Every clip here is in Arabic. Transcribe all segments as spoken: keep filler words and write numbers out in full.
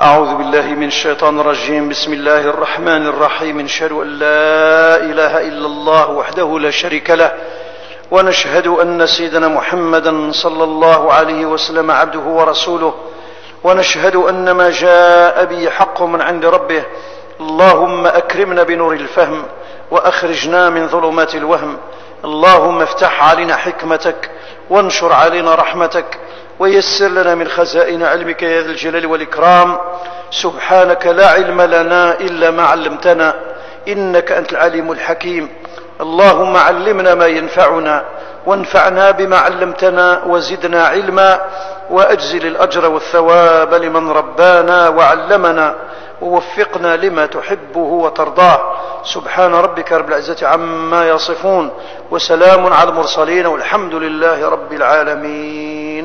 أعوذ بالله من الشيطان الرجيم. بسم الله الرحمن الرحيم. نشهد أن لا إله إلا الله وحده لا شريك له، ونشهد أن سيدنا محمدا صلى الله عليه وسلم عبده ورسوله، ونشهد أن ما جاء به حق من عند ربه. اللهم أكرمنا بنور الفهم وأخرجنا من ظلمات الوهم. اللهم افتح علينا حكمتك وانشر علينا رحمتك ويسر لنا من خزائن علمك يا ذا الجلال والإكرام. سبحانك لا علم لنا إلا ما علمتنا، إنك أنت العليم الحكيم. اللهم علمنا ما ينفعنا وانفعنا بما علمتنا وزدنا علما، وأجزل الأجر والثواب لمن ربانا وعلمنا، ووفقنا لما تحبه وترضاه. سبحان ربك رب العزة عما يصفون، وسلام على المرسلين، والحمد لله رب العالمين.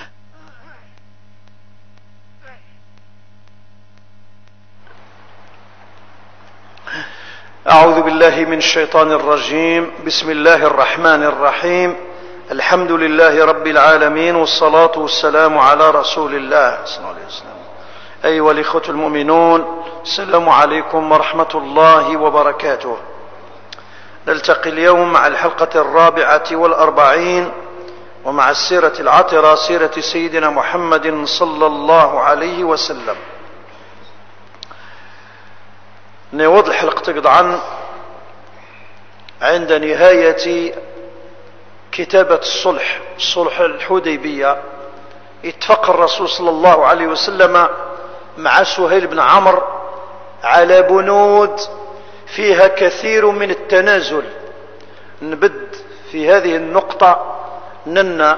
أعوذ بالله من الشيطان الرجيم. بسم الله الرحمن الرحيم. الحمد لله رب العالمين، والصلاة والسلام على رسول الله صلى الله عليه وسلم. أيها الإخوة المؤمنون، السلام عليكم ورحمة الله وبركاته. نلتقي اليوم مع الحلقة الرابعة والأربعين، ومع السيرة العطرة، سيرة سيدنا محمد صلى الله عليه وسلم. نوض الحلقة قطعا عند نهاية كتابة الصلح صلح الحديبية. اتفق الرسول صلى الله عليه وسلم مع سهيل بن عمرو على بنود فيها كثير من التنازل. نبد في هذه النقطة أن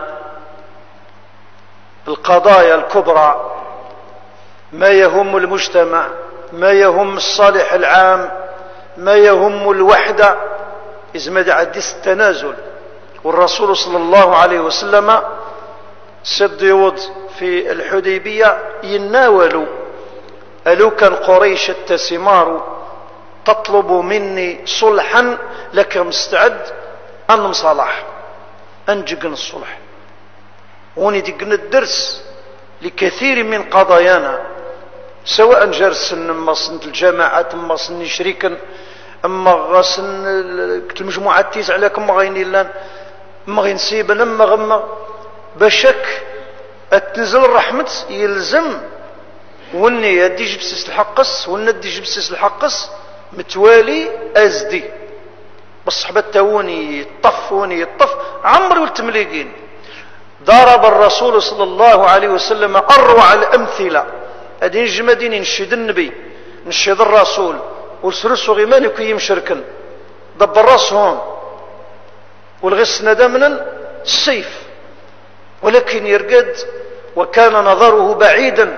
القضايا الكبرى، ما يهم المجتمع، ما يهم الصالح العام، ما يهم الوحدة، إذا ما عديس التنازل. والرسول صلى الله عليه وسلم سد يوض في الحديبية يناولوا ألو كان قريش التسمار تطلب مني صلحا لك مستعد أن مصالح أنجقن الصلح وندقن الدرس لكثير من قضايانا، سواء جرس اما سنة الجماعات، اما سن شريكا، اما غاسن المجموعات تيز عليك، اما غين لان، اما غين سيبا، اما غما بشك التنزل الرحمة يلزم وني يدي جبسيس الحقس وندي جبسيس الحقس متوالي ازدي بالصحبة تاوني يطف وني يطف عمر والتمليقين. ضرب الرسول صلى الله عليه وسلم اروع الامثله. هذه الجمادين نشهد النبي، نشهد الرسول، والسرسو غيمان يكون مشركا ضب راسهم والغس ندمنا السيف، ولكن يرقد وكان نظره بعيدا.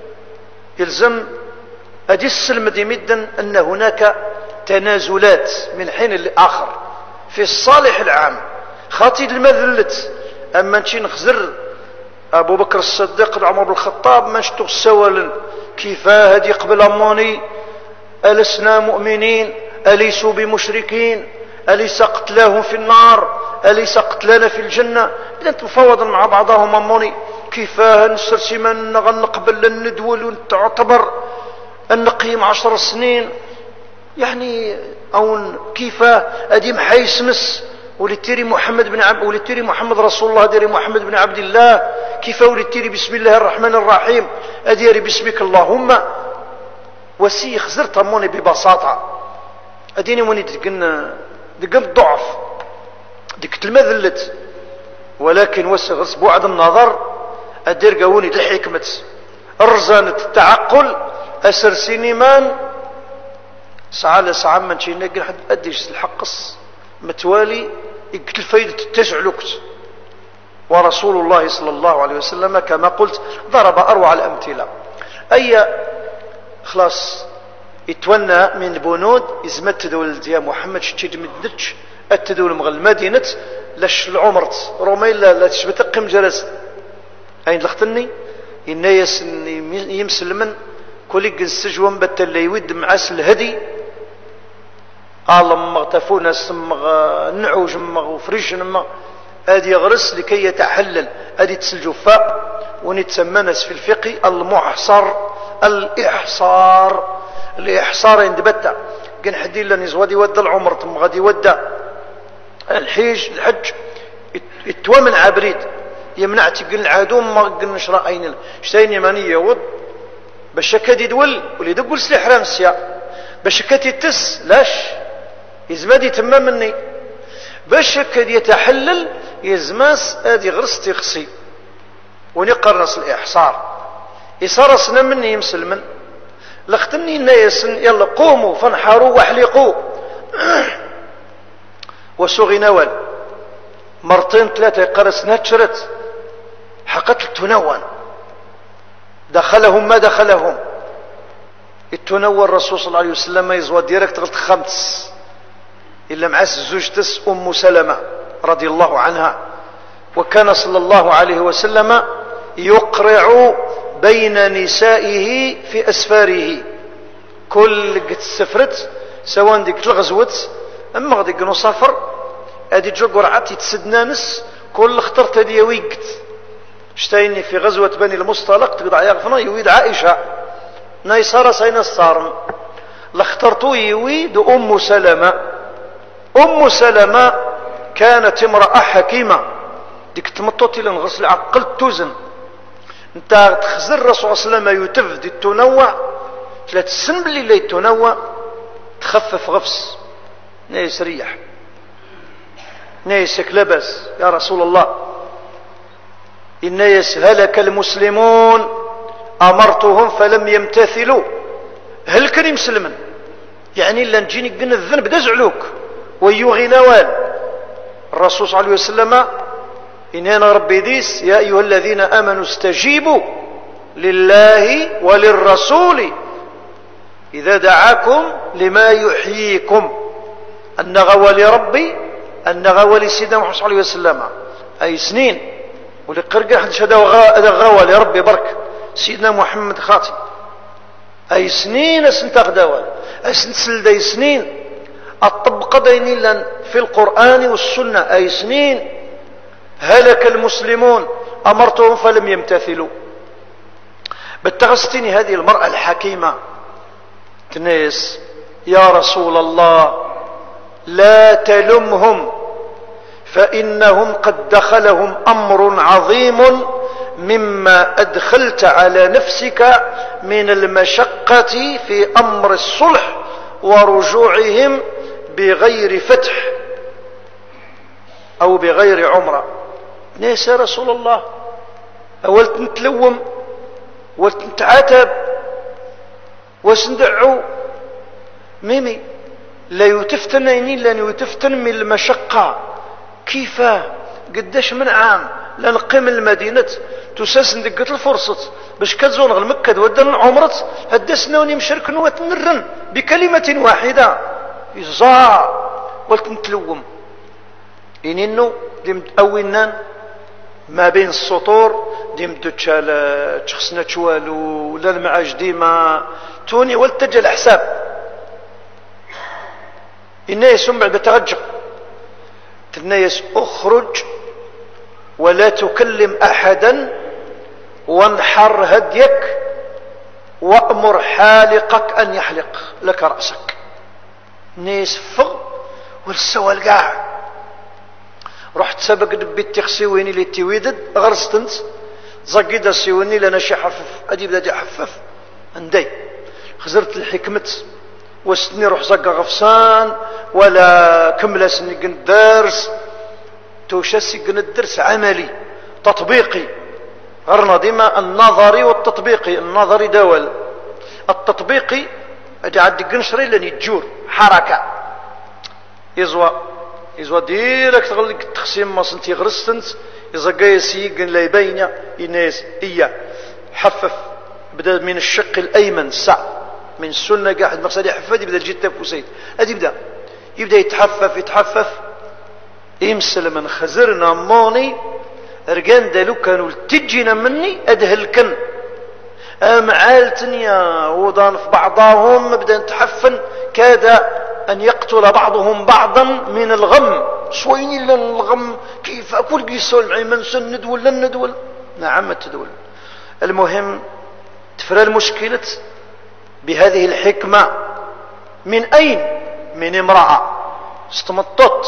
يلزم هذه السلم دي مدا أن هناك تنازلات من حين لآخر في الصالح العام. خاطي المذلت أما نشي نخزر أبو بكر الصديق عمر بن الخطاب ما نشتو السوال كيف هدي قبل أماني ألسنا مؤمنين أليسوا بمشركين أليس قتلاهم في النار أليس قتلانا في الجنة. إذا تفاوضا مع بعضهم أماني كيف نسرسي من نقبل الندول ونعتبر أن نقيم عشر سنين، يعني أو كيف أدي محيسمس ولتيري محمد بن عبد ولتيري محمد رسول الله ديري محمد بن عبد الله، كيف ولتيري بسم الله الرحمن الرحيم أديري باسمك اللهم. وسي خزرت أموني ببساطة أديني موني دقن دقن الضعف دقت المذلت، ولكن وسغس بعد النظر أدير قوني الحكمة الرزانة التعقل أسر سينيمان سعى لسعى من شي نقل حد أديش الحقص متوالي يقتل فايدة التسع لكت. ورسول الله صلى الله عليه وسلم كما قلت ضرب أروع الأمثلة. أي خلاص يتونى من البنود إزمة تدول يا محمد شتيد مدتش التدول مغل المدينة لش العمرت رومي لا, لا تشبتقم جلس أين لختني الناس يمسلمن كل جنسجوان بتل يود معاس الهدي اللهم اغتفونا سمغ نعوج مغ وفريش نما هذه يغرس لكي يتحلل هذه تسل جفاء ونتسمنس في الفقه المحصر الإحصار. الإحصار يندبتا كان حدي لن يزودي ودى العمر ثم غادي يودى الحيج الحج يتوى من عبريد يمنع تقل العادوم ما قل نشرا أين شتين يماني يود باش كدي دول ولي دقول سلي حرام السيا باش كدي تس لاش يزمادي تمام مني باش كدي يتحلل يزماس ادي غرس تخصي ونقرص الإحصار يصرصنا مني مسلمن لختني الناس يلا قوموا فانحروا واحلقوا وسوغي نوال مرتين ثلاثة قرص نتشرت حقت التنون دخلهم ما دخلهم التنون الرسول صلى الله عليه وسلم يزوى ديركت غلط خمس إلا معس زوجتس أم سلمة رضي الله عنها وكان صلى الله عليه وسلم يقرع بين نسائه في أسفاره كل قد سفرت سواء ديك الغزوت أما غادي كنو سافر هذه جو قرعات يتسدنانس كل اخترت هذه ويقت شتيني في غزوة بني المصطلق تقضع يغفنا يويد عائشة نايسارة سينا الصارم لاخترتو يويد أم سلمة. أم سلمة كانت امرأة حكيمة ديك تمطوتي لنغسل عقل توزن انت تخزر الرسول صلى الله عليه وسلم يتفد التنوع ثلاث سن باللي لا يتنوع تخفف غفص نايس ريح نايسك لبس يا رسول الله الناس هلك المسلمون أمرتهم فلم يمتثلوا هل كان مسلما يعني إلا نجيني قلنا الذنب دزعلوك ويوغي نوال الرسول صلى الله عليه وسلم إننا ربي ديس يا أيها الذين آمنوا استجيبوا لله وللرسول إذا دعاكم لما يحييكم النغوى لربي النغوى لسيدنا محمد صلى الله عليه وسلم أي سنين ولقرقة حدش هذا غوى لربي برك سيدنا محمد خاطي أي سنين أسنتاق دوال أسنتسل دي سنين الطبق ديني لن في القرآن والسنة أي سنين هلك المسلمون أمرتهم فلم يمتثلوا. بتغستني هذه المرأة الحكيمة تنيس يا رسول الله لا تلمهم فإنهم قد دخلهم أمر عظيم مما أدخلت على نفسك من المشقة في أمر الصلح ورجوعهم بغير فتح أو بغير عمرة. ناس يا رسول الله أولت نتلوم ولت نتعاتب وسندعو ميمي لا يتفتنني لن يتفتن من المشقة كيف قداش من عام لنقيم المدينة تساسن دقت الفرصة باش كتزون غير مكة ودن عمرت هدسنا ونمشرك وتنرن بكلمة واحدة يزار ولت نتلوم إنينو ديم أوينان ما بين السطور ديم تشال تشخصنا تشوالو ولا المعاج ديما توني والتجل حساب الناس من بعد ترجع الناس اخرج ولا تكلم احدا وانحر هديك وامر حالقك ان يحلق لك راسك. ناس فغ والسوى القاع رحت سبق دبيت تخسيويني اللي تيويدد غرستنت زقيد السيويني لنا شي حفف ادي بدا حفف عندي خزرت الحكمة وستني روح زقا غفصان ولا كمله سني قن درس توشسي قن الدرس عملي تطبيقي غرنا ديما النظري والتطبيقي. النظري دول التطبيقي ادي عاد قنشري لن يتجور حركه يزوى يزوى ديرك تغلق التقسيم ما سنتي غرستنت يزقا يسيق لا يبين الناس إياه حفف بدا من الشق الايمن سع من السنه قاعد مقصد يحفد يبدا تجي تفوسيت ادي يبدا يبدا يتحفف يتحفف يمسل من خزرنا موني رقان دالو كانوا تجينا مني ادهلكن ام عالتنيا وضان في بعضهم بدا نتحفن كاد ان يقتل بعضهم بعضا من الغم شويني لن الغم كيف اقول قيسول معي من سن ندول لن ندول نعم تدول. المهم تفرى المشكلة بهذه الحكمة. من أين؟ من امرأة استمطت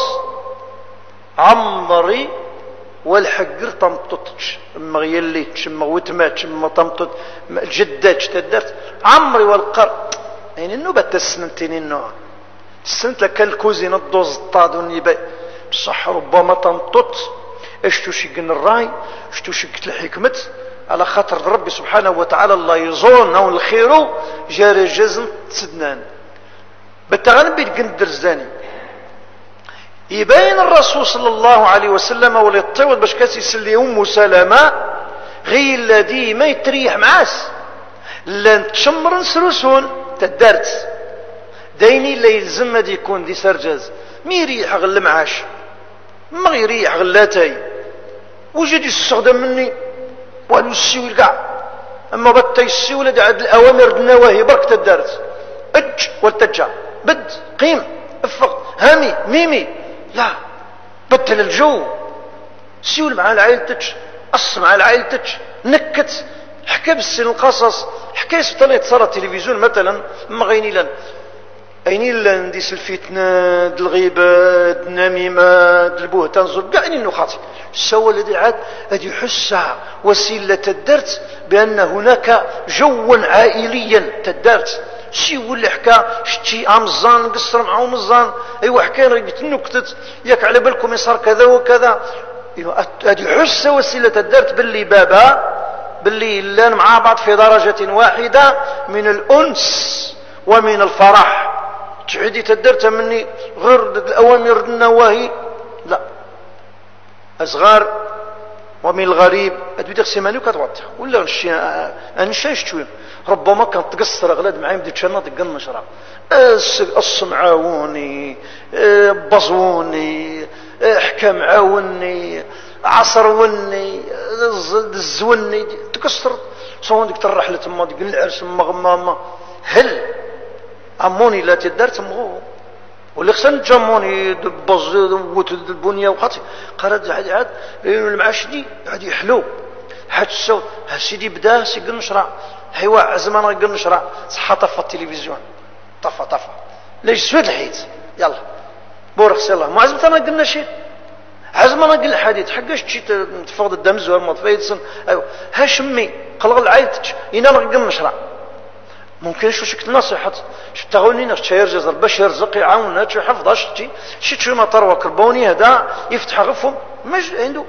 عمري والحقر تمطتش مغيلي تشم وتمات تشم تمطت الجدات تدرت عمري والقر يعني النوبة تسنتين النوع السنت لك الكوزين الدوز الطادون بصح ربما تمطت اشتو شكن الراي اشتو شكت الحكمة على خاطر ربي سبحانه وتعالى الله يزورنا والخير جاري جزن تسدنان بالتغنب يتقندر الزاني يبين الرسول صلى الله عليه وسلم وليطول باش كاس يسلي ام سلامه غير الذي ما يتريح معاس لان تشمر نسرسون تدارت دايني لا يلزم هذا يكون دي سرجاز مي يريح غل معاش ما يريح غلاتاي وجد يستخدم مني وانو السيول كاع اما بطي السيول هذا عاد الاوامر النواهي برك تدارت اج والتجا بد قيم افق هامي ميمي لا بدل الجو سيول مع العائلتك قص مع العائلتك نكت حكى بالسن القصص حكايه سطلي تصرى التلفزيون مثلا ما غيني لن ايني لن ديس الفتنه الغيبه النميمه البهتان زر كاع انه خاطئ سوى الذي عاد هذه يحسها وسيله تدرت بان هناك جوا عائليا تدرت شي واللي حكى شتي امزان قصر معه مزان ايوا حكى ريت نكتت ياك على بالكم يصير كذا وكذا هذه حسه وسيله تدرت باللي بابا باللي لان مع بعض في درجه واحده من الانس ومن الفرح تعدي تدرتها مني غير الاوامر النواهي لا اصغار ومن الغريب ادوي تغسي ماني وكتوضح ولا نشي انا شايش ربما كانت تقصر اغلاد معايا بديت شنا دق النشره الصمعاوني بزوني حكى معاوني عصروني الزوني تكسر صون ديك الرحله تما ديك العرس ما غمامه هل اموني لا تدار تمغو واللي خصنا جاموني دبز وت البنيه وخاطي قرات عاد عاد المعاش دي عاد يحلو حاج الصوت ها سيدي بدا سي النشره حيوا عزم انا قل نشرع صحة طفى التلفزيون طفى طفى ليش سود الحيط يلا بورك سي الله ما عزمت انا قلنا شيء عزم انا قل الحديث حقاش تشي تفقد الدم زوار ما تفايدسن ايوا ها شمي قلق عائلتك انا قل نشرع ممكن شو شكت نصيحه شتغوني شي يرجز باش يرزق يعاوننا شي حفظ شتي شي شي مطر وكربوني هذا يفتح غفهم ما عنده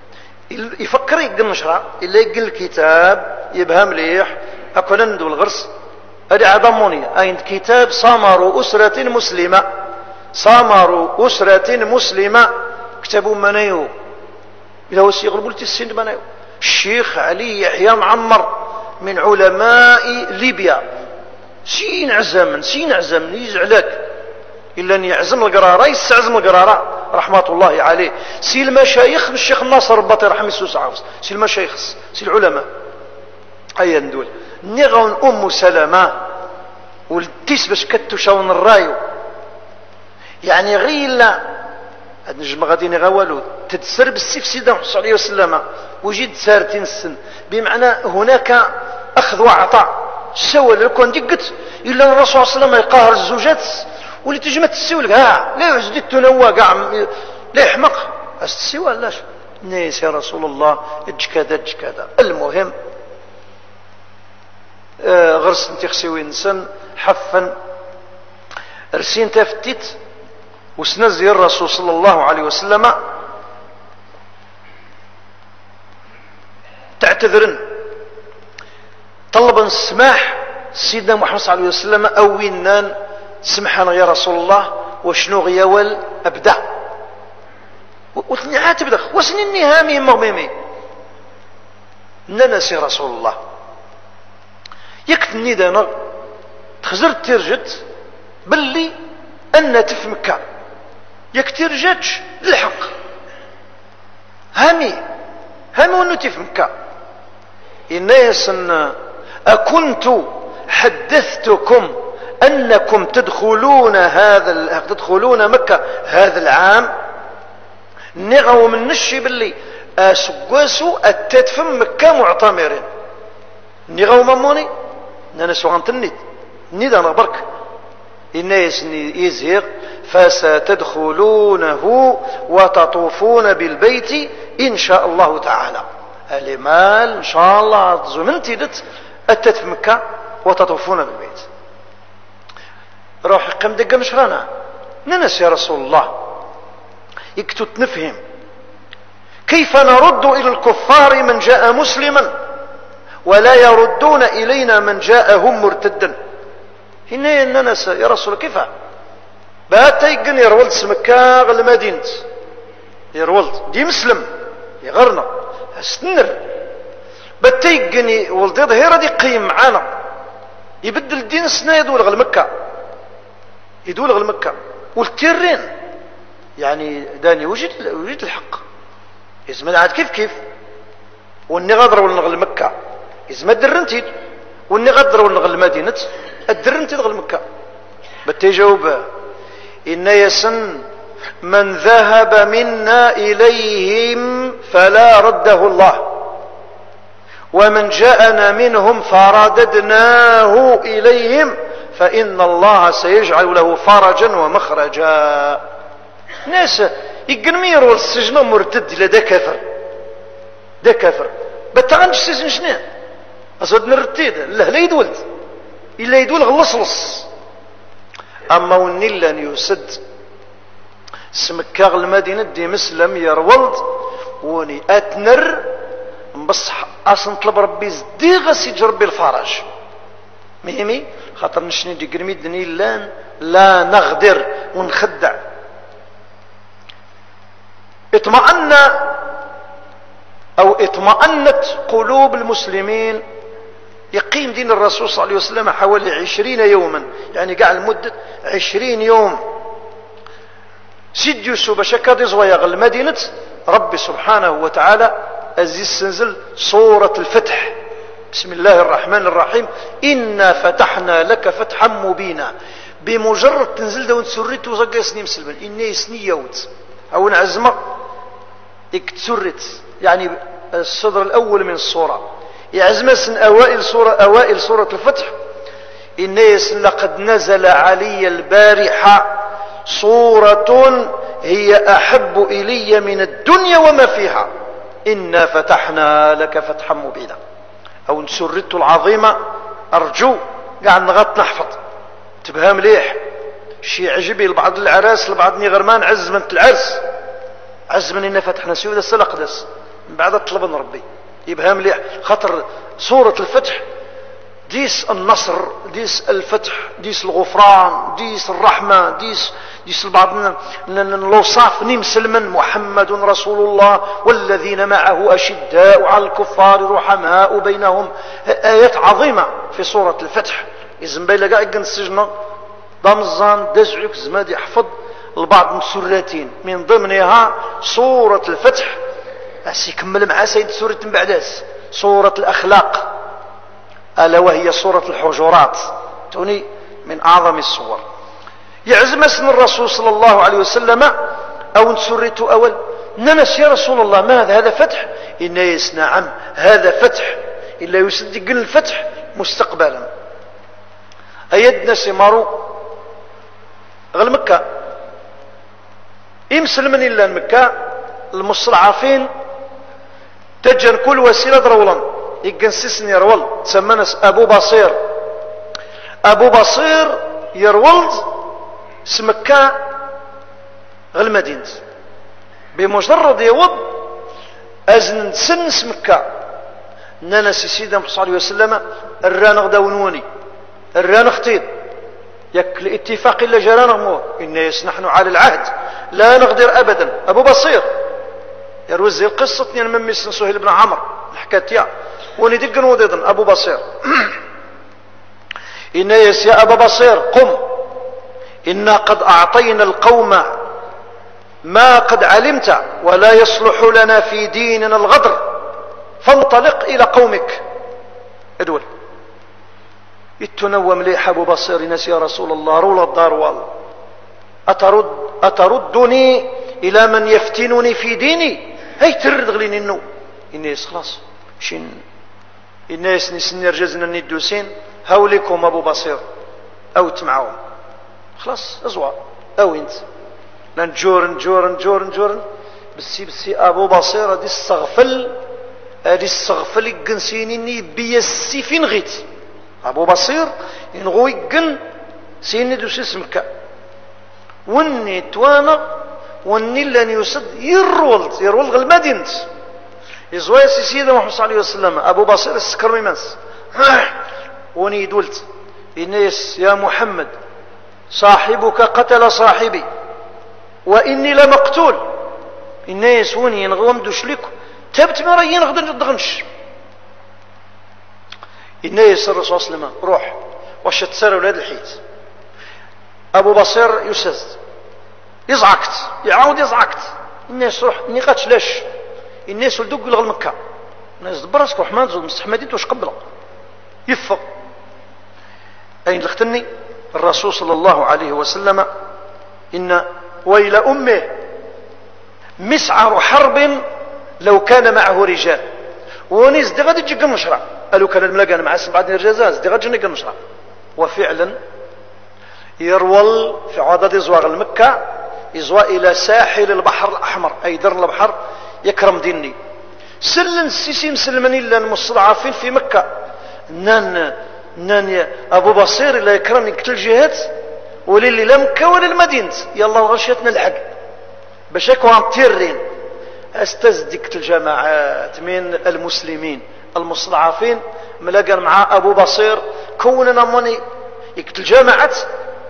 يفكر يقل نشرع الا يقل الكتاب يبها مليح اكل ندو الغرس هذه عظموني عند كتاب صامر اسره مسلمه صامر اسره مسلمه كتبوا منايو الى وسي يغلبوا السن منايو الشيخ علي يحيى معمر من علماء ليبيا سين عزمن سين عزمن يزعلك الا ان يعزم القراره يستعزم القراره رحمه الله عليه سي المشايخ الشيخ الناصر البطي رحمه الله عاوز سي المشايخ سي العلماء ايا ندول نيغون ام سلامه والتيس باش كتشاون الرايو يعني غير لا هاد النجم غادي نغوالو تتسر بالسيف سيدنا صلى الله عليه وسلم وجد سارتين السن بمعنى هناك اخذ وعطاء سوى لكون دقت الا الرسول صلى الله عليه وسلم يقهر الزوجات واللي تجمع تسوي كاع لا يعزدي التنوى كاع لا يحمق استسوى لاش نيس يا رسول الله اج كذا اج كذا المهم آه غرس انت خسوي انسان حفا رسين تفتت وسنزي الرسول صلى الله عليه وسلم تعتذرن طلبا السماح سيدنا محمد صلى الله عليه وسلم اوينان سمحنا يا رسول الله وشنو غياول ابدا وثني عاتب دخ وسن النهامي مغميمي ننسي رسول الله يكتني دانا تخزرت ترجت باللي ان تفمكا يك ترجتش الحق هامي هامي وانو تفمكا الناس ان اكنت حدثتكم انكم تدخلون هذا تدخلون مكة هذا العام نغو من نشي باللي اسقاسو اتتفم مكة معتمرين ني غاو ماموني نانا سوغان تنيد نيد انا برك إن يسني يزهق فستدخلونه وتطوفون بالبيت إن شاء الله تعالى. المال إن شاء الله زمنتي دت أتت في مكة وتطوفون بالبيت. روح قم دقة مشرانا ننس يا رسول الله يكتو نفهم كيف نرد إلى الكفار من جاء مسلما ولا يردون إلينا من جاءهم مرتدا. هنا ننس يا رسول كيف بات يقن يرولد سمكا غل مدينة يرولد دي مسلم يغرنا استنر بات يقن ولدي ظهيرة دي قيم معانا يبدل الدين السنة يدول غل مكة يدول غل مكة والتيرين يعني داني وجد وجد الحق يزمد عاد كيف كيف واني غادر ولا غل مكة يزمد درنتي واني غادر ولا غل مدينة الدرنتي غل مكة باتي جاوب إن يسن من ذهب منا إليهم فلا رده الله ومن جاءنا منهم فرددناه إليهم فإن الله سيجعل له فرجا ومخرجا. ناس يقنمير والسجن مرتد إلى دا كافر دا كافر بتغنج السجن شنو أصد نرتيد لا لا يدولد إلا يدول غلصلص. أما وني لن يسد سمكاغ المدينة دي مسلم يرولد وني أتنر بصح أصلا طلب ربي زدي غسي جربي الفرج مهمي خاطر نشني دي قرميد دني لان لا نغدر ونخدع. اطمأن أو اطمأنت قلوب المسلمين يقيم دين الرسول صلى الله عليه وسلم حوالي عشرين يوما يعني قاع المدة عشرين يوم سيد يوسف شكاد زويغ المدينة ربي سبحانه وتعالى أزيز سنزل سورة الفتح بسم الله الرحمن الرحيم إنا فتحنا لك فتحا مبينا. بمجرد تنزل دون سريت وزقى سني مسلمين إني سني يوت أو نعزمة اكتسرت يعني الصدر الأول من الصورة يعزم سن أوائل سورة أوائل سورة الفتح إن لقد نزل علي البارحة سورة هي أحب إلي من الدنيا وما فيها إنا فتحنا لك فتحا مبينا. أو نسرت العظيمة أرجو قاعد نغط نحفظ تبها مليح شي عجبي لبعض العراس لبعض نغرمان عزمنت العرس عزمن إنا فتحنا سيودة سلقدس من بعد طلب ربي يبها مليح خاطر سورة الفتح ديس النصر ديس الفتح ديس الغفران ديس الرحمة ديس ديس البعض الوصاف نمسلما محمد رسول الله والذين معه أشداء على الكفار رحماء بينهم. آيات عظيمة في سورة الفتح إذن بيلا قاعد السجن ضمزان دزعك زماد يحفظ البعض من سورتين من ضمنها سورة الفتح بس يكمل مع سيد سورة بعداس سورة الأخلاق ألا وهي سورة الحجرات توني من أعظم الصور. يعزم اسم الرسول صلى الله عليه وسلم أو نسرته أول ننس يا رسول الله ماذا هذا فتح إن يس نعم هذا فتح إلا يصدق الفتح مستقبلا. أيدنا سمارو غل مكة يمسلمن إلا مكة المستضعفين تجن كل وسيلة رولا يقنسسني يرول تسمنس أبو بصير أبو بصير يرولد سمكة غل مدينة بمجرد يوض أزن سن سمكة ننس سيدنا صلى الله عليه وسلم الران غداونوني الران اختيد يك الاتفاق إلا جرانا مو إن نحن على العهد لا نغدر أبدا. أبو بصير يروزي القصة يعني من مسن سهيل بن عمرو حكاتيا وندق وضيضا أبو بصير إن يا أبا بصير قم إنا قد أعطينا القوم ما قد علمت ولا يصلح لنا في ديننا الغدر فانطلق إلى قومك. ادول يتنوى مليح أبو بصير ناس يا رسول الله رول الدار وال أترد أتردني إلى من يفتنني في ديني هي ترد غلين إنه إني خلاص شين الناس نسني رجزنا ندوسين هاوليكم ابو بصير او تمعهم خلاص ازوا او انت نجور نجور نجور نجور بسي بسي ابو بصير هذه الصغفل هذه الصغفل يقنسيني بيا السيفين غيت ابو بصير ينغو يقن سيني دوسي سمكة وني توانا وني لن يسد يرولد يرولد المدينة يزوي سيدنا محمد صلى الله عليه وسلم ابو بصير السكر ميمنس وني دولت الناس يا محمد صاحبك قتل صاحبي واني لمقتول الناس وني ينغوم دوشليك تبت مريين غدا ندغنش الناس الرسول صلى الله عليه وسلم روح واش تسار ولاد الحيت ابو بصير يسز يزعكت يعاود يزعكت الناس روح نيقاتش لاش الناس ولدوك لغ مكة الناس دبرسك وحماد زود مستحمدين واش قبله يفق اين لختني الرسول صلى الله عليه وسلم ان ويل امه مسعر حرب لو كان معه رجال ونيس دي غادي تجي المشرع قالوا كان الملاقى مع بعد الرجال دي غادي تجي المشرع وفعلا يرول في عدد يزوار المكة يزوى الى ساحل البحر الاحمر اي در البحر يكرم ديني سلن السيسي مسلمني الا المستضعفين في مكة نان نان ابو بصير لا يكرمني كتل جهات وللي لا مكة ولا المدينة يلا غشيتنا الحق باش يكون تيرين استزدكت الجماعات من المسلمين المستضعفين ملاقا مع ابو بصير كوننا مني يكتل جماعات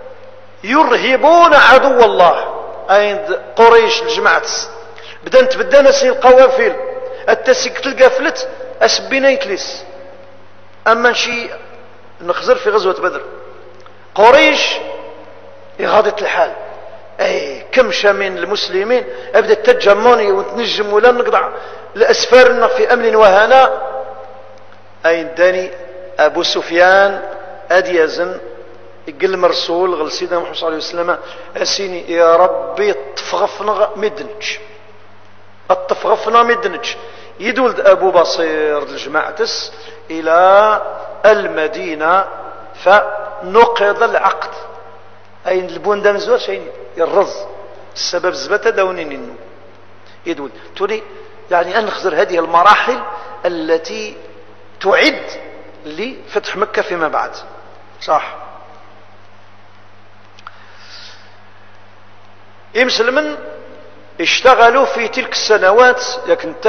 يرهبون عدو الله اين قريش الجماعات بدأت بدأنا سي القوافل التسيك تلقى فلت اسبينا يتلس اما شي نخزر في غزوة بدر قريش يغاضت الحال اي كمشة من المسلمين ابدا تجموني وتنجم ولا نقطع لاسفارنا في امن وهناء اين داني ابو سفيان اديازن يقل مرسول غل سيدنا محمد صلى الله عليه وسلم اسيني يا ربي تفغفنا مدنج التفغفنا مدنج يدولد ابو بصير الجماعتس الى المدينة فنقض العقد اين البوندان زوا شيء الرز السبب زبته داونين يدول تولي يعني ان نخزر هذه المراحل التي تعد لفتح مكة فيما بعد صح مسلمن اشتغلوا في تلك السنوات يكنت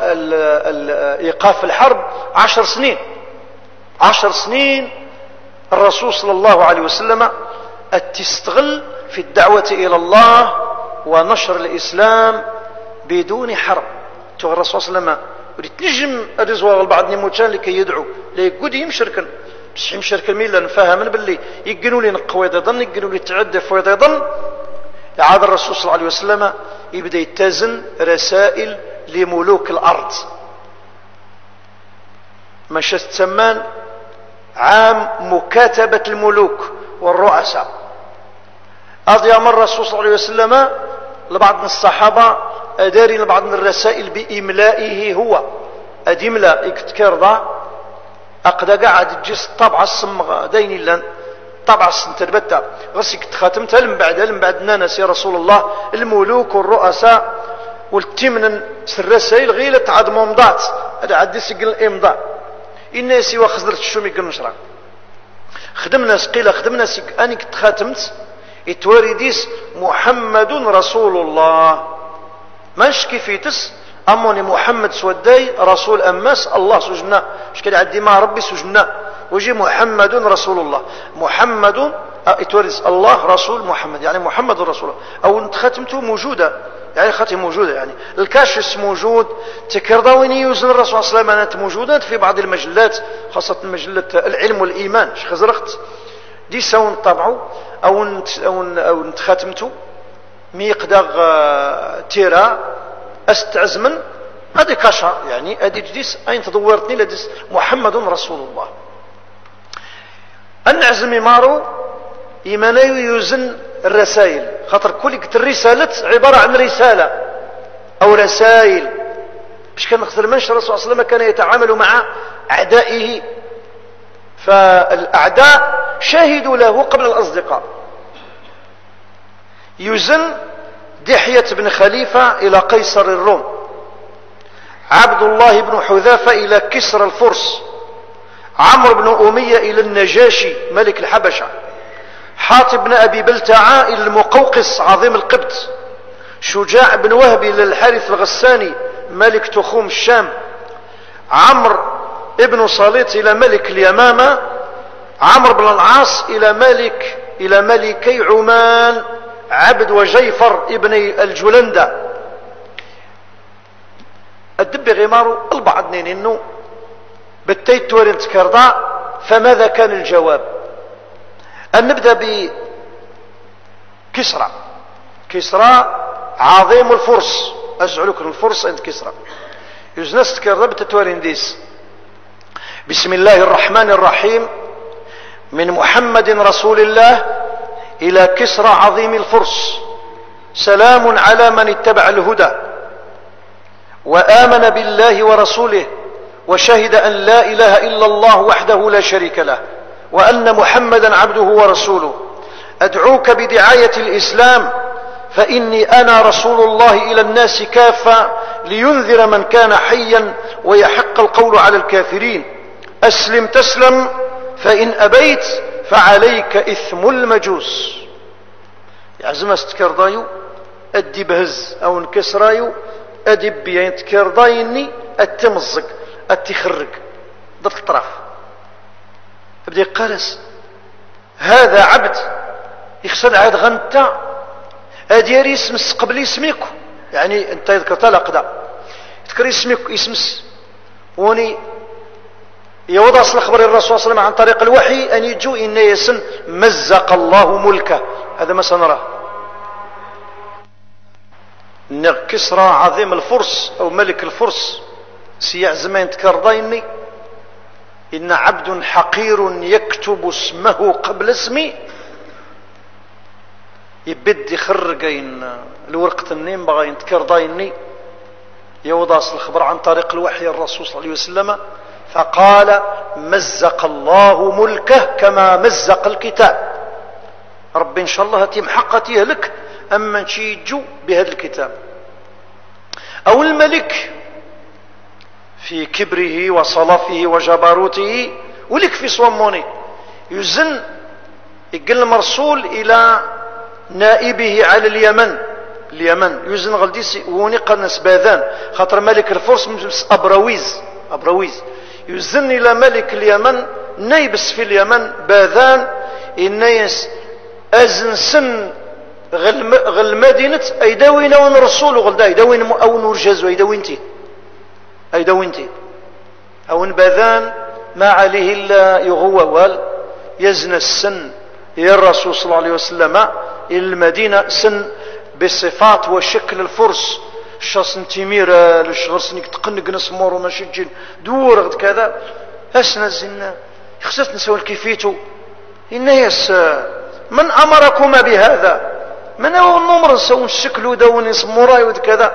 ايقاف الحرب عشر سنين عشر سنين الرسول صلى الله عليه وسلم تستغل في الدعوة الى الله ونشر الاسلام بدون حرب تو الرسول صلى الله عليه وسلم تنجم الرزوار البعض نموتان لكي يدعو لا يقود يمشركن بس يمشركن ميلا نفهم باللي يقنوا لي نقوى ضن يقنوا لي تعدى في ضن عاد الرسول صلى الله عليه وسلم يبدا يتزن رسائل لملوك الارض مش تسمان عام مكاتبة الملوك والرؤساء أضيع من الرسول صلى الله عليه وسلم لبعض من الصحابة داري لبعض من الرسائل بإملائه هو أدملا يكتكرضا أقدا قاعد تجيس طبع الصمغة دين لن طبع السنتربتا غسك تخاتمتها لم بعد لم بعد نانس يا رسول الله الملوك والرؤساء والتمن الرسائل غيلة عاد ممضات هذا عاد سجل الإمضاء الناس وخزرت الشومي كنشرا خدمنا سقيلة خدمنا سك أني كنت خاتمت اتوارديس محمد رسول الله ماش كيفيتس أموني محمد سوداي رسول أماس الله سجنا مش كده عدي مع ربي سجنا وجي محمد رسول الله محمد اتوارديس الله رسول محمد يعني محمد رسول الله أو انت ختمته موجودة يعني ختم موجودة يعني الكاشس موجود تكرضاويني يوزن الرسول صلى الله عليه وسلم موجودات في بعض المجلات خاصة مجلة العلم والإيمان خزرقت دي سون طبعوا أو انت أو أو انت ختمته ميقدر تيرا استعزمن هذه كاشا يعني هذه جديس أين تدورتني لديس محمد رسول الله النعزم مارو إيماني يوزن الرسائل خاطر كل الرسالة عبارة عن رسالة أو رسائل مش كان نخسر منش الرسول صلى الله عليه وسلم كان يتعامل مع أعدائه، فالأعداء شهدوا له قبل الأصدقاء. يزن دحية بن خليفة إلى قيصر الروم، عبد الله بن حذافة إلى كسرى الفرس، عمرو بن أمية إلى النجاشي ملك الحبشة، حاطب بن أبي بلتعة إلى المقوقس عظيم القبط، شجاع بن وهب إلى الحارث الغساني ملك تخوم الشام، عمرو ابن صليط إلى ملك اليمامة، عمرو بن العاص إلى ملك إلى ملكي عمان عبد وجيفر ابن الجلندة. الدب غمارو البعض نينو بالتيت تورين تكرضا. فماذا كان الجواب؟ أن نبدأ بكسرى. كسرى عظيم الفرس، أزعلك الفرس عند كسرى. يزنس تكرضا بالتتورين ديس. بسم الله الرحمن الرحيم، من محمد رسول الله إلى كسرى عظيم الفرس، سلام على من اتبع الهدى وآمن بالله ورسوله وشهد أن لا إله إلا الله وحده لا شريك له وأن محمدا عبده ورسوله. أدعوك بدعاية الإسلام، فإني أنا رسول الله إلى الناس كافة لينذر من كان حيا ويحق القول على الكافرين. أسلم تسلم، فإن أبيت فعليك إثم المجوس. يعزم استكردايو أدي بهز أو انكسرايو أدي بيان تكردايني التمزق التخرج ضد الطرف. بدي قالس هذا عبد يخسر عاد غنتا أديري اسمس قبل اسميكو، يعني انت يذكر تلقدا تذكر اسمك اسمس وني يوضع الخبر الرسول صلى الله عليه وسلم عن طريق الوحي أن يجو إن يسن مزق الله ملكه. هذا ما سنراه. كسرى عظيم الفرس أو ملك الفرس سيع زمان تكرضيني إن عبد حقير يكتب اسمه قبل اسمي، يبد يخرجين الورقة النيم بغا يتكرضيني. يوضع الخبر عن طريق الوحي الرسول صلى الله عليه وسلم فقال مزق الله ملكه كما مزق الكتاب. ربي إن شاء الله هتيم حقتيه لك أما نشيجو بهذا الكتاب. أو الملك في كبره وصلافه وجبروته ولك في صوموني يزن يقل مرسول إلى نائبه على اليمن. اليمن يزن غلديسي ونقى الناس باذان خاطر ملك الفرس مجلس أبرويز أبرويز يزن إلى ملك اليمن نيبس في اليمن باذان الناس أزن سن غل, غل مدينة أيداوين ونرسول غلدا أيداوين أو نرجزو أيداوينتي أيداوينتي أو باذان ما عليه إلا يغوال يزن السن يا الرسول صلى الله عليه وسلم إلى المدينة سن بصفات وشكل الفرس شاصن تيمير لشغل سنك تقنق نسمور وما شجين دور غد كذا أسنا زنا خصت نسوي كيفيتو الناس من أمركما بهذا؟ من هو النمر نسوي الشكل دون يسموراي ود كذا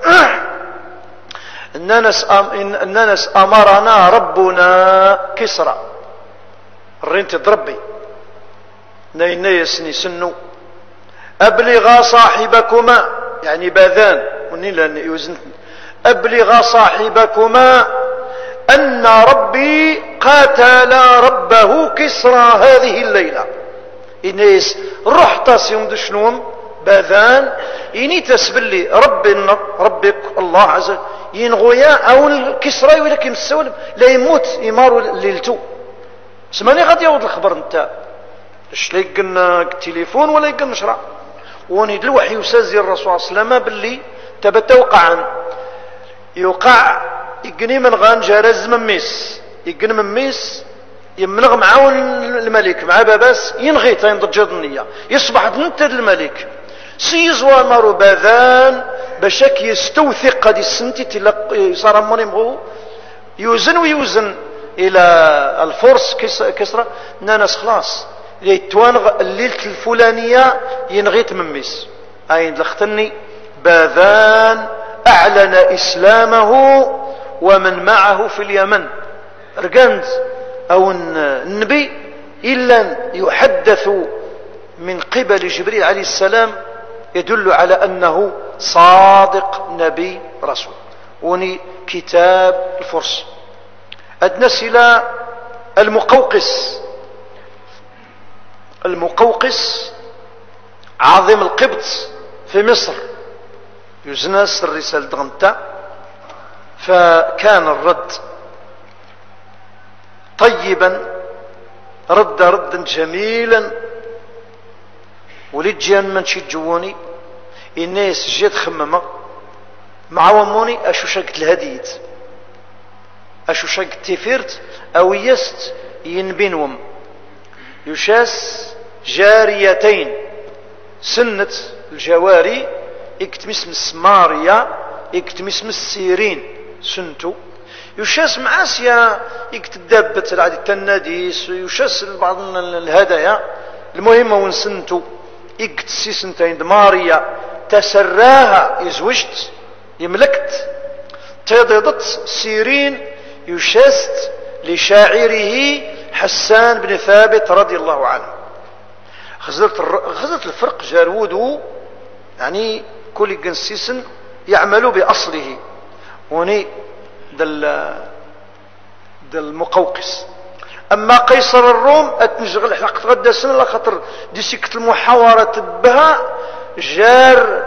الناس أمرنا ربنا كسرى الرنت ضربي ناس نسنو أبلغ صاحبكما يعني باذان ونين يوزن أبلغ صاحبكما أن ربي قاتل ربه كسرى هذه الليلة. إنيس رحت سيوم دشنوم باذان إني تسبلي ربي ربك الله عز وجل ينغويا أو الكسرى ولكن السولم لا يموت يمار ليلتو. سماني غادي يوض الخبر نتا اش لا يقلنا التليفون ولا يقلنا شرع ونيد الوحي يسازي الرسول صلى الله عليه وسلم باللي تبت وقعا يوقع يقني من غان جارز مميس يقني مميس يمنغ معاون الملك مع باباس ينغي تاين ضجد النية يصبح ننتد الملك سيزوى مارو باذان بشك يستوثق قد السنتي صار مونيمغو يوزن ويوزن الى الفرس كسرى نانس خلاص يتوانغ الليلة الفلانية ينغيت مميس اين لختني باذان اعلن اسلامه ومن معه في اليمن رقند أو النبي إلا يحدث من قبل جبريل عليه السلام يدل على أنه صادق نبي رسول. وني كتاب الفرس أدنس إلى المقوقس. المقوقس عظيم القبط في مصر يزنس الرسالة دغنتا، فكان الرد طيبا، رد ردا جميلا، ولد جيان من شي جووني الناس جات خممة مع وموني اشو شاقت الهديت اشو شاقت تفيرت او يست ينبينهم يشاس جاريتين سنة الجواري يكتم اسم السمارية يكتم اسم السيرين سنتو يشاس معاسيا يكتب دابة العادي التناديس يشاس بعض الهدايا المهمة ونسنتو يكت سي سنتين دماريا تسراها يزوجت يملكت تضدت سيرين يشاست لشاعره حسان بن ثابت رضي الله عنه. خزلت غزلت الفرق جارودو يعني كل جنسيسن يعمل بأصله وني دل دل مقوقس. أما قيصر الروم أتنشغل حق تغدى سنة لا خطر دي سكت المحاورة بها جار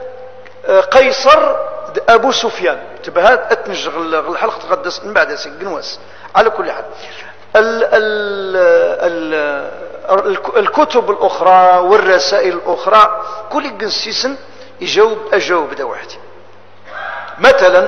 قيصر أبو سفيان تبهات أتنشغل الحلقة تغدى من بعد سنة. على كل حال ال ال ال الكتب الأخرى والرسائل الأخرى كل جنسيسن يجاوب أجاوب دا واحد. مثلا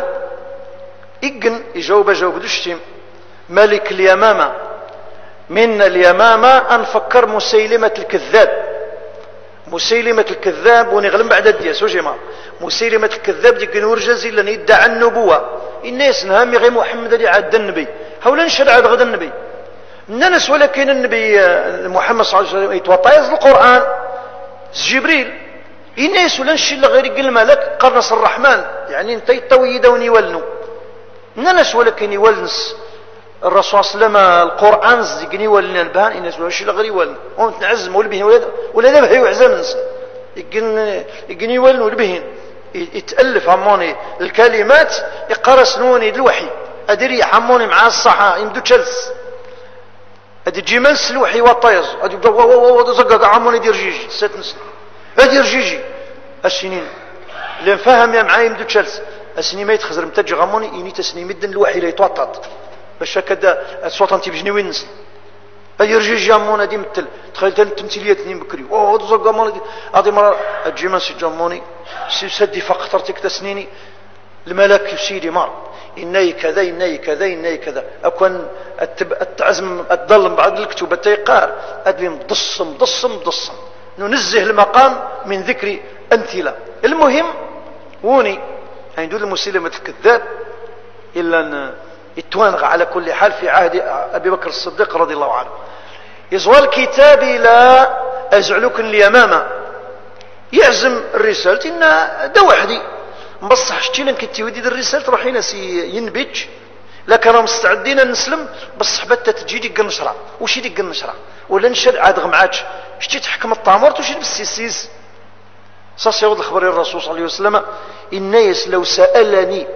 إجن يجاوب أجاوب دوشتيم ملك اليمامة من اليمامة أنفكر مسيلمة الكذاب. مسيلمة الكذاب ونغلم بعد الدياس وجمع مسيلمة الكذاب دي كنور جزي لن يدعى النبوة الناس نهامي غير محمد اللي عاد النبي هولا نشهد عاد غدا النبي الناس ولكن النبي محمد صلى الله عليه وسلم يتوطيز القرآن جبريل الناس ولا نشيل غير يقول الملك قرنص الرحمن يعني انت يتويدون يولنوا الناس ولكن يولنس الرسول صلى الله عليه وسلم القرآن زيقني يولنا البان الناس ولا نشيل غير يولن وانت نعزم ولبهن ولا ولا ذبح يعزم نس يقن يقن يولن ولبهن يتألف عموني الكلمات يقرا سنوني الوحي ادري حموني مع الصحة يمدو تشلس ادي جيمنس الوحي وطيز ادي زقق عموني دير جيجي ست نسل ادير جيجي السنين اللي فهم يا معايا يمدو تشلس السنين ما يتخزر متجي غموني يني تسني مدن الوحي لا يتوطط باش هكذا الصوت انت بجني وين نسل ادير جيجي عمونا دي مثل تخيل التمثيليات اثنين بكري اوه زقق عموني ادي مرة الجيمنس جاموني سدي فقطرتك تسنيني الملك يسيدي مار إني كذا إني كذا إني كذا أكون التعزم الظلم بعد الكتب تيقار أدبي مضص مضص مضص ننزه المقام من ذكر أمثلة. المهم وني هندول المسلمة الكذاب إلا أن يتوانغ على كل حال في عهد أبي بكر الصديق رضي الله عنه يزوى الكتاب لا أزعلك اليمامة يعزم الرسالة إن دا وحدي مبصح شتينا كنتي ودي الرسالة روحي ناس ينبج لكن راهم مستعدين نسلم بصح بتا تجي ديك النشرة وشي ديك النشرة ولا نشد عاد غمعاتش شتي تحكم الطامورت وشي بالسيسيس صاص يوض الخبر الرسول صلى الله عليه وسلم الناس لو سألني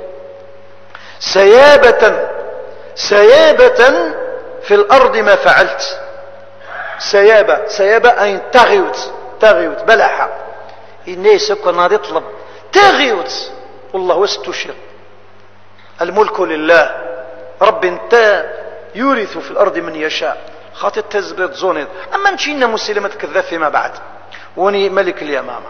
سيابة سيابة في الأرض ما فعلت. سيابة سيابة أي تغيوت تغيوت بلحة الناس كنا يطلب تغيوت والله واستشر الملك لله رب انت يورث في الأرض من يشاء خاطر تزبط زونيد. أما نشينا مسلمة كذاب فيما بعد وني ملك اليمامة.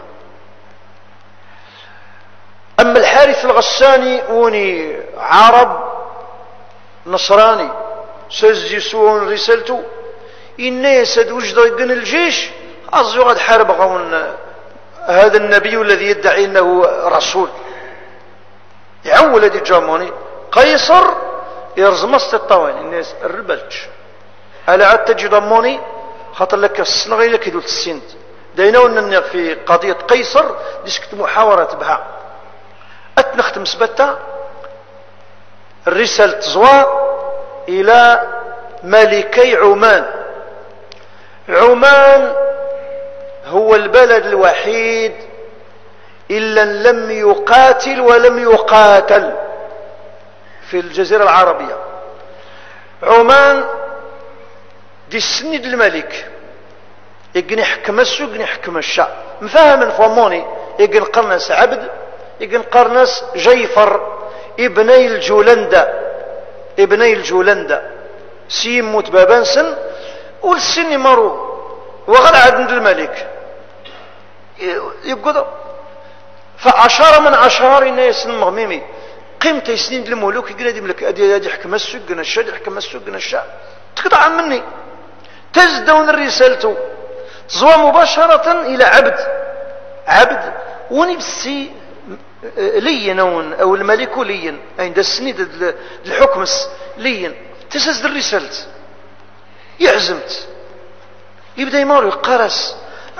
أما الحارث الغساني وني عرب نصراني سيزيسون رسالته الناس وجدوا يقن الجيش أصدقوا قد حارب غون هذا النبي الذي يدعي أنه رسول يعول هذه جاموني قيصر يرزم الطواني الناس الربلج ألا عاد تجد أموني خاطر لك السنغي لك يدول السند دينا أننا في قضية قيصر ديسكت محاورة بها أتنختم سبتا الرسالة زوا إلى ملكي عمان. عمان هو البلد الوحيد إلا لم يقاتل ولم يقاتل في الجزيرة العربية. عمان دي السند الملك يقن حكم السوق يقن حكم الشعب مفاهم فهموني. يقن قرنس عبد يقن قرنس جيفر ابني الجولندا ابني الجولندا سيم موت بابانسن والسن مرو وغل عند الملك يقول فعشرة من عشر الناس المغميمي قيمة سنين الملوك يقول هذه ملك هذه حكم السوق قنا الشعب حكم السوق قنا الشعب تقطع مني تزدون الرسالة تزوى مباشرة إلى عبد عبد ونبسي لين أو الملك لين عند السنيد الحكم لين تسزد الرسالة يعزمت يبدأ يمر يقرس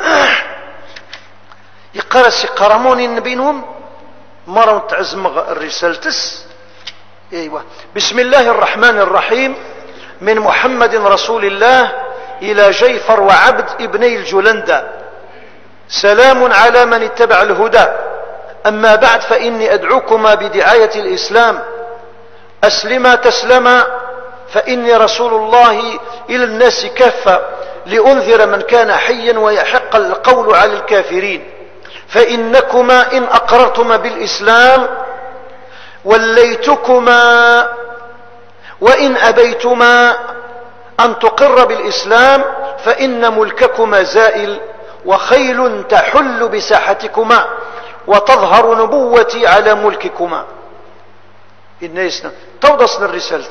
يقرس يقرمون بينهم مرة تعزم الرسالتس. ايوه بسم الله الرحمن الرحيم من محمد رسول الله إلى جيفر وعبد ابني الجولندا سلام على من اتبع الهدى أما بعد فإني أدعوكما بدعاية الإسلام أسلما تسلما فإني رسول الله إلى الناس كافة لأنذر من كان حيا ويحق القول على الكافرين فإنكما إن أقررتما بالإسلام وليتكما وإن أبيتما أن تقر بالإسلام فإن ملككما زائل وخيل تحل بساحتكما وتظهر نبوتي على ملككما. الناس توضصنا الرسالة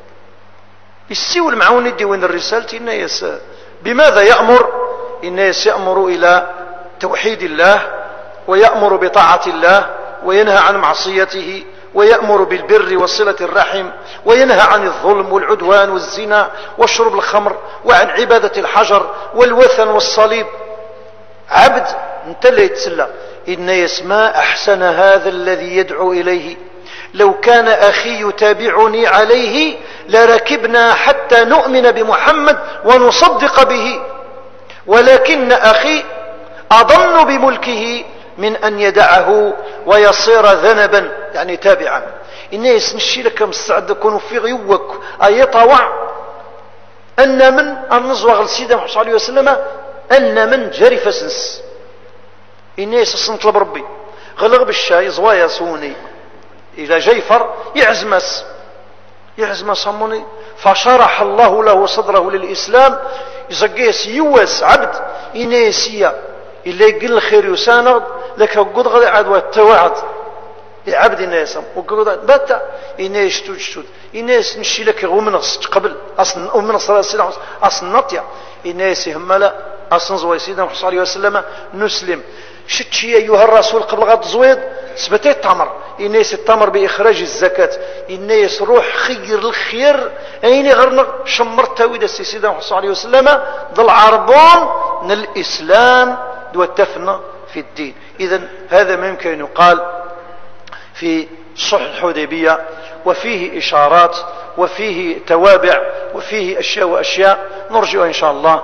السيو المعون يدي وين الرسالة الناس بماذا يأمر؟ الناس يأمر إلى توحيد الله ويأمر بطاعة الله وينهى عن معصيته ويأمر بالبر وصلة الرحم وينهى عن الظلم والعدوان والزنا وشرب الخمر وعن عبادة الحجر والوثن والصليب. عبد انت اللي يتسلى الناس ما أحسن هذا الذي يدعو إليه لو كان أخي يتابعني عليه لركبنا حتى نؤمن بمحمد ونصدق به ولكن أخي أظن بملكه من أن يدعه ويصير ذنبا يعني تابعا. الناس نشي لك مستعد يكونوا في غيوك أي طوع أن من النزوغ السيدة محمد صلى الله عليه وسلم أن من جرف سنس الناس السنطلب ربي غلغ الشاي زوايا سوني إلى جيفر يعزمس يعزمس صموني فشرح الله له صدره للإسلام يزقيس يوس عبد إنيسيا اللي يقل الخير يساند لك قد غد عدوى التوعد عبد الناس وقد بات إنيس تجتود إنيس نشي لك ومنص قبل أصلا ومنص راسنا أصلا نطيع إنيس هملا أصلا زوي سيدنا محمد صلى الله عليه وسلم نسلم شتشي أيها الرسول قبل غد زويد سبتي التمر إنيس التمر بإخراج الزكاة إنيس روح خير الخير أين غرنا شمرت تاويد سيدنا محمد صلى الله عليه وسلم ضل عربون من الإسلام دو التفنى في الدين. إذن هذا ما يمكن أن يقال في صلح الحديبية وفيه إشارات وفيه توابع وفيه أشياء وأشياء نرجع إن شاء الله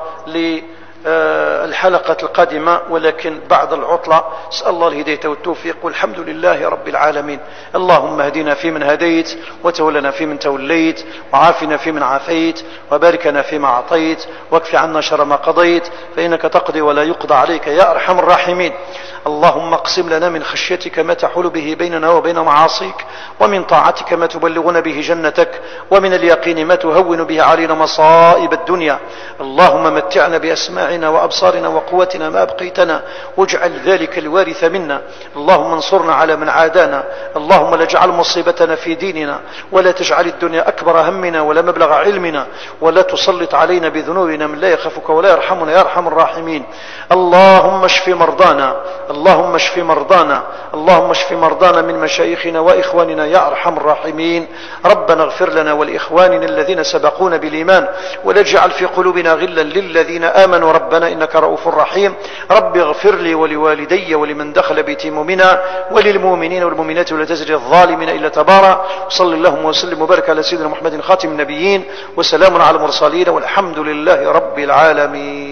للحلقة القادمة ولكن بعد العطلة. اسأل الله الهداية والتوفيق والحمد لله رب العالمين. اللهم اهدنا فيمن هديت وتولنا فيمن توليت وعافنا فيمن عافيت وباركنا فيما أعطيت واكف عنا شر ما قضيت فإنك تقضي ولا يقضى عليك يا أرحم الراحمين. اللهم اقسم لنا من خشيتك ما تحول به بيننا وبين معاصيك ومن طاعتك ما تبلغنا به جنتك ومن اليقين ما تهون به علينا مصائب الدنيا. اللهم متعنا بأسماعنا وأبصارنا وقوتنا ما أبقيتنا واجعل ذلك الوارث منا. اللهم انصرنا على من عادانا. اللهم لا تجعل مصيبتنا في ديننا ولا تجعل الدنيا أكبر همنا ولا مبلغ علمنا ولا تسلط علينا بذنوبنا من لا يخافك ولا يرحمنا يا أرحم الراحمين. اللهم اشف مرضانا. اللهم اشف مرضانا، اللهم اشف مرضانا من مشايخنا وإخواننا يا أرحم الراحمين. ربنا اغفر لنا ولإخواننا الذين سبقونا بالإيمان ولا تجعل في قلوبنا غلا للذين آمنوا ربنا إنك رؤوف رحيم. رب اغفر لي ولوالدي ولمن دخل بيتي مؤمنا وللمؤمنين والمؤمنات ولا تزد الظالمين إلا تبارا. صلى اللهم وسلم وبارك على سيدنا محمد خاتم النبيين، وسلام على المرسلين والحمد لله رب العالمين.